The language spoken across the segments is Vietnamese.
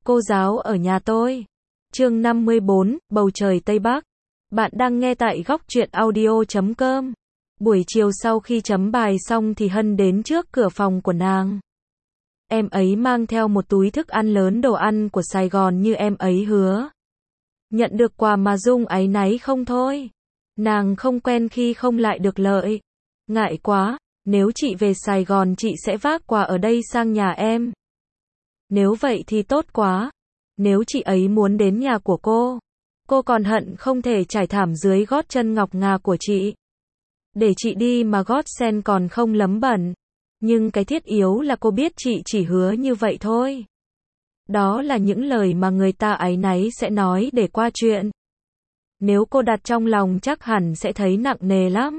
Cô giáo ở nhà tôi. Chương 54, Bầu trời Tây Bắc. Bạn đang nghe tại góc truyện audio.com. Buổi chiều sau khi chấm bài xong thì Hân đến trước cửa phòng của nàng. Em ấy mang theo một túi thức ăn lớn, đồ ăn của Sài Gòn như em ấy hứa. Nhận được quà mà Dung áy náy không thôi. Nàng không quen khi không lại được lợi. Ngại quá, nếu chị về Sài Gòn chị sẽ vác quà ở đây sang nhà em. Nếu vậy thì tốt quá. Nếu chị ấy muốn đến nhà của cô còn hận không thể trải thảm dưới gót chân ngọc ngà của chị. Để chị đi mà gót sen còn không lấm bẩn. Nhưng cái thiết yếu là cô biết chị chỉ hứa như vậy thôi. Đó là những lời mà người ta áy náy sẽ nói để qua chuyện. Nếu cô đặt trong lòng chắc hẳn sẽ thấy nặng nề lắm.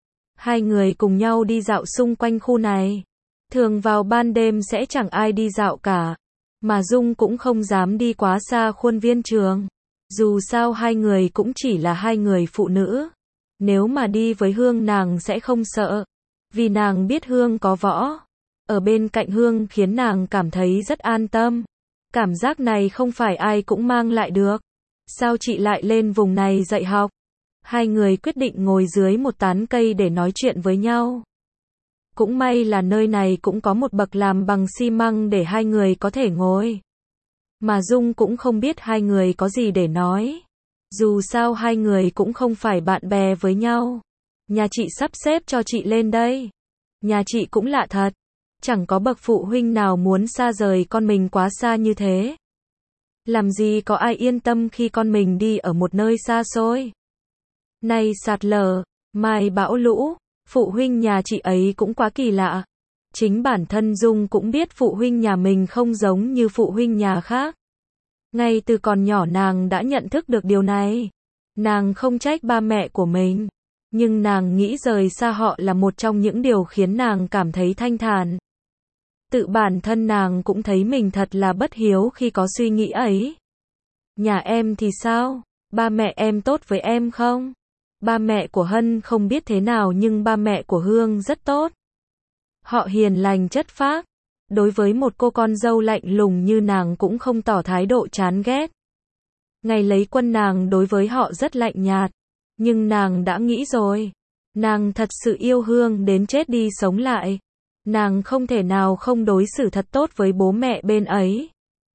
Hai người cùng nhau đi dạo xung quanh khu này. Thường vào ban đêm sẽ chẳng ai đi dạo cả. Mà Dung cũng không dám đi quá xa khuôn viên trường. Dù sao hai người cũng chỉ là hai người phụ nữ. Nếu mà đi với Hương nàng sẽ không sợ. Vì nàng biết Hương có võ. Ở bên cạnh Hương khiến nàng cảm thấy rất an tâm. Cảm giác này không phải ai cũng mang lại được. Sao chị lại lên vùng này dạy học? Hai người quyết định ngồi dưới một tán cây để nói chuyện với nhau. Cũng may là nơi này cũng có một bậc làm bằng xi măng để hai người có thể ngồi. Mà Dung cũng không biết hai người có gì để nói. Dù sao hai người cũng không phải bạn bè với nhau. Nhà chị sắp xếp cho chị lên đây. Nhà chị cũng lạ thật. Chẳng có bậc phụ huynh nào muốn xa rời con mình quá xa như thế. Làm gì có ai yên tâm khi con mình đi ở một nơi xa xôi. Nay sạt lở, mai bão lũ, phụ huynh nhà chị ấy cũng quá kỳ lạ. Chính bản thân Dung cũng biết phụ huynh nhà mình không giống như phụ huynh nhà khác. Ngay từ còn nhỏ nàng đã nhận thức được điều này. Nàng không trách ba mẹ của mình. Nhưng nàng nghĩ rời xa họ là một trong những điều khiến nàng cảm thấy thanh thản. Tự bản thân nàng cũng thấy mình thật là bất hiếu khi có suy nghĩ ấy. Nhà em thì sao? Ba mẹ em tốt với em không? Ba mẹ của Hân không biết thế nào nhưng ba mẹ của Hương rất tốt. Họ hiền lành chất phác. Đối với một cô con dâu lạnh lùng như nàng cũng không tỏ thái độ chán ghét. Ngày lấy quân nàng đối với họ rất lạnh nhạt. Nhưng nàng đã nghĩ rồi. Nàng thật sự yêu Hương đến chết đi sống lại. Nàng không thể nào không đối xử thật tốt với bố mẹ bên ấy.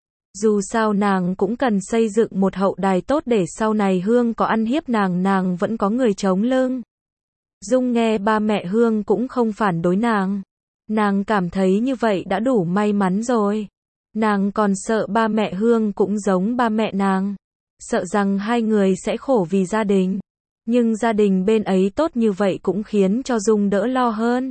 Dù sao nàng cũng cần xây dựng một hậu đài tốt để sau này Hương có ăn hiếp nàng vẫn có người chống lưng. Dung nghe ba mẹ Hương cũng không phản đối nàng. Nàng cảm thấy như vậy đã đủ may mắn rồi. Nàng còn sợ ba mẹ Hương cũng giống ba mẹ nàng. Sợ rằng hai người sẽ khổ vì gia đình. Nhưng gia đình bên ấy tốt như vậy cũng khiến cho Dung đỡ lo hơn.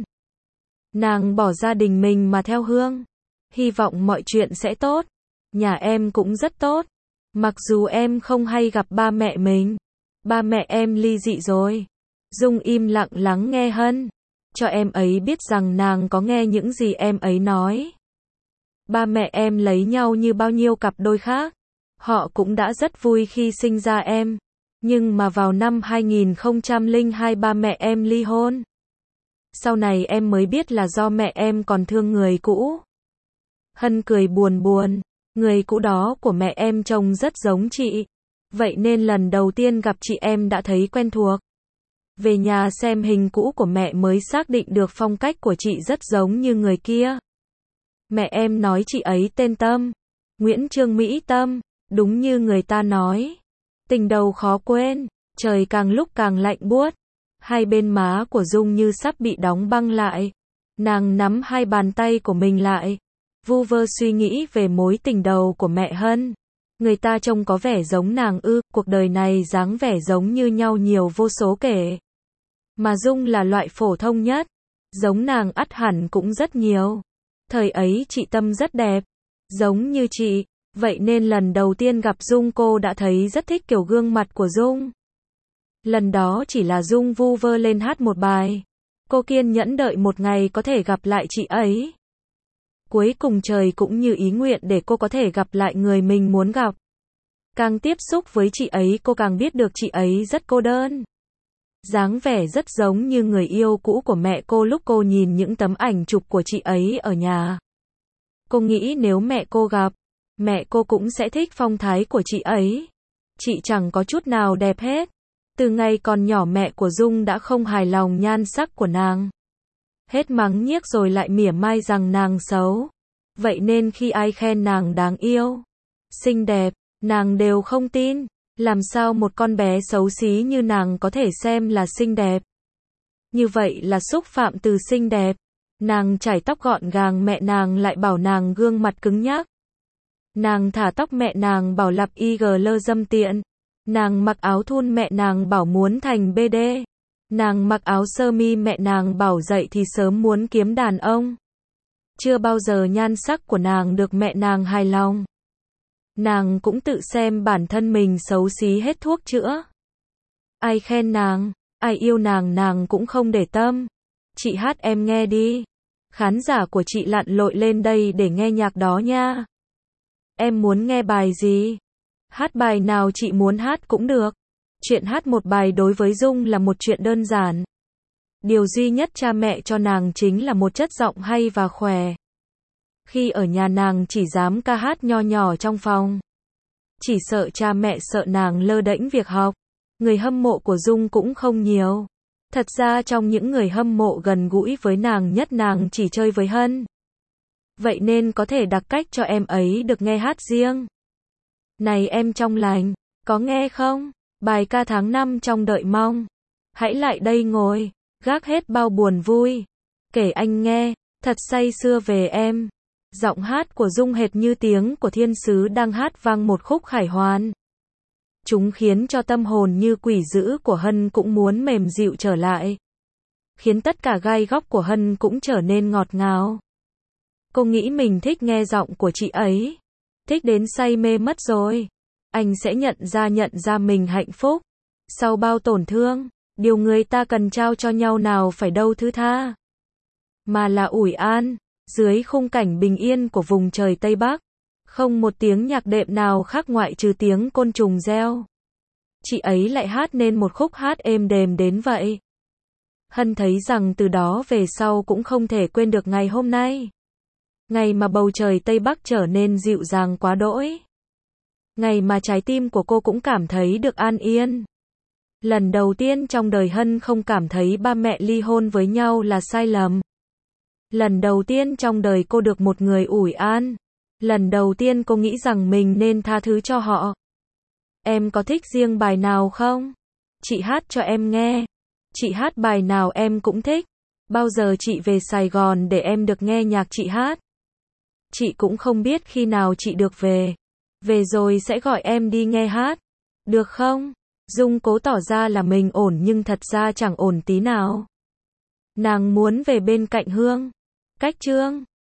Nàng bỏ gia đình mình mà theo Hương. Hy vọng mọi chuyện sẽ tốt. Nhà em cũng rất tốt. Mặc dù em không hay gặp ba mẹ mình. Ba mẹ em ly dị rồi. Dung im lặng lắng nghe Hân. Cho em ấy biết rằng nàng có nghe những gì em ấy nói. Ba mẹ em lấy nhau như bao nhiêu cặp đôi khác. Họ cũng đã rất vui khi sinh ra em. Nhưng mà vào năm 2002 ba mẹ em ly hôn. Sau này em mới biết là do mẹ em còn thương người cũ. Hân cười buồn buồn. Người cũ đó của mẹ em trông rất giống chị. Vậy nên lần đầu tiên gặp chị em đã thấy quen thuộc. Về nhà xem hình cũ của mẹ mới xác định được phong cách của chị rất giống như người kia. Mẹ em nói chị ấy tên Tâm. Nguyễn Trương Mỹ Tâm. Đúng như người ta nói. Tình đầu khó quên. Trời càng lúc càng lạnh buốt. Hai bên má của Dung như sắp bị đóng băng lại. Nàng nắm hai bàn tay của mình lại. Vu vơ suy nghĩ về mối tình đầu của mẹ Hân. Người ta trông có vẻ giống nàng ư, cuộc đời này dáng vẻ giống như nhau nhiều vô số kể. Mà Dung là loại phổ thông nhất. Giống nàng ắt hẳn cũng rất nhiều. Thời ấy chị Tâm rất đẹp. Giống như chị. Vậy nên lần đầu tiên gặp Dung cô đã thấy rất thích kiểu gương mặt của Dung. Lần đó chỉ là Dung vu vơ lên hát một bài. Cô kiên nhẫn đợi một ngày có thể gặp lại chị ấy. Cuối cùng trời cũng như ý nguyện để cô có thể gặp lại người mình muốn gặp. Càng tiếp xúc với chị ấy cô càng biết được chị ấy rất cô đơn. Dáng vẻ rất giống như người yêu cũ của mẹ cô lúc cô nhìn những tấm ảnh chụp của chị ấy ở nhà. Cô nghĩ nếu mẹ cô gặp, Mẹ cô cũng sẽ thích phong thái của chị ấy. Chị chẳng có chút nào đẹp hết. Từ ngày còn nhỏ mẹ của Dung đã không hài lòng nhan sắc của nàng. Hết mắng nhiếc rồi lại mỉa mai rằng nàng xấu. Vậy nên khi ai khen nàng đáng yêu, xinh đẹp, nàng đều không tin. Làm sao một con bé xấu xí như nàng có thể xem là xinh đẹp? Như vậy là xúc phạm từ xinh đẹp. Nàng chải tóc gọn gàng mẹ nàng lại bảo nàng gương mặt cứng nhắc. Nàng thả tóc mẹ nàng bảo lặp igl dâm tiện. Nàng mặc áo thun mẹ nàng bảo muốn thành BD. Nàng mặc áo sơ mi mẹ nàng bảo dậy thì sớm muốn kiếm đàn ông. Chưa bao giờ nhan sắc của nàng được mẹ nàng hài lòng. Nàng cũng tự xem bản thân mình xấu xí hết thuốc chữa. Ai khen nàng, ai yêu nàng nàng cũng không để tâm. Chị hát em nghe đi. Khán giả của chị lặn lội lên đây để nghe nhạc đó nha. Em muốn nghe bài gì? Hát bài nào chị muốn hát cũng được. Chuyện hát một bài đối với Dung là một chuyện đơn giản. Điều duy nhất cha mẹ cho nàng chính là một chất giọng hay và khỏe. Khi ở nhà nàng chỉ dám ca hát nho nhỏ trong phòng. Chỉ sợ cha mẹ sợ nàng lơ đễnh việc học. Người hâm mộ của Dung cũng không nhiều. Thật ra trong những người hâm mộ gần gũi với nàng nhất nàng chỉ chơi với Hân. Vậy nên có thể đặt cách cho em ấy được nghe hát riêng. Này em trong lành, có nghe không? Bài ca tháng 5 trong đợi mong. Hãy lại đây ngồi, gác hết bao buồn vui. Kể anh nghe, thật say sưa về em. Giọng hát của Dung hệt như tiếng của thiên sứ đang hát vang một khúc khải hoàn. Chúng khiến cho tâm hồn như quỷ dữ của Hân cũng muốn mềm dịu trở lại. Khiến tất cả gai góc của Hân cũng trở nên ngọt ngào. Cô nghĩ mình thích nghe giọng của chị ấy. Thích đến say mê mất rồi. Anh sẽ nhận ra mình hạnh phúc. Sau bao tổn thương, điều người ta cần trao cho nhau nào phải đâu thứ tha. Mà là ủi an, dưới khung cảnh bình yên của vùng trời Tây Bắc. Không một tiếng nhạc đệm nào khác ngoại trừ tiếng côn trùng reo. Chị ấy lại hát nên một khúc hát êm đềm đến vậy. Hân thấy rằng từ đó về sau cũng không thể quên được ngày hôm nay. Ngày mà bầu trời Tây Bắc trở nên dịu dàng quá đỗi. Ngày mà trái tim của cô cũng cảm thấy được an yên. Lần đầu tiên trong đời Hân không cảm thấy ba mẹ ly hôn với nhau là sai lầm. Lần đầu tiên trong đời cô được một người ủi an. Lần đầu tiên cô nghĩ rằng mình nên tha thứ cho họ. Em có thích riêng bài nào không? Chị hát cho em nghe. Chị hát bài nào em cũng thích. Bao giờ chị về Sài Gòn để em được nghe nhạc chị hát? Chị cũng không biết khi nào chị được về. Về rồi sẽ gọi em đi nghe hát. Được không? Dung cố tỏ ra là mình ổn nhưng thật ra chẳng ổn tí nào. Nàng muốn về bên cạnh Hương. Cách Trương.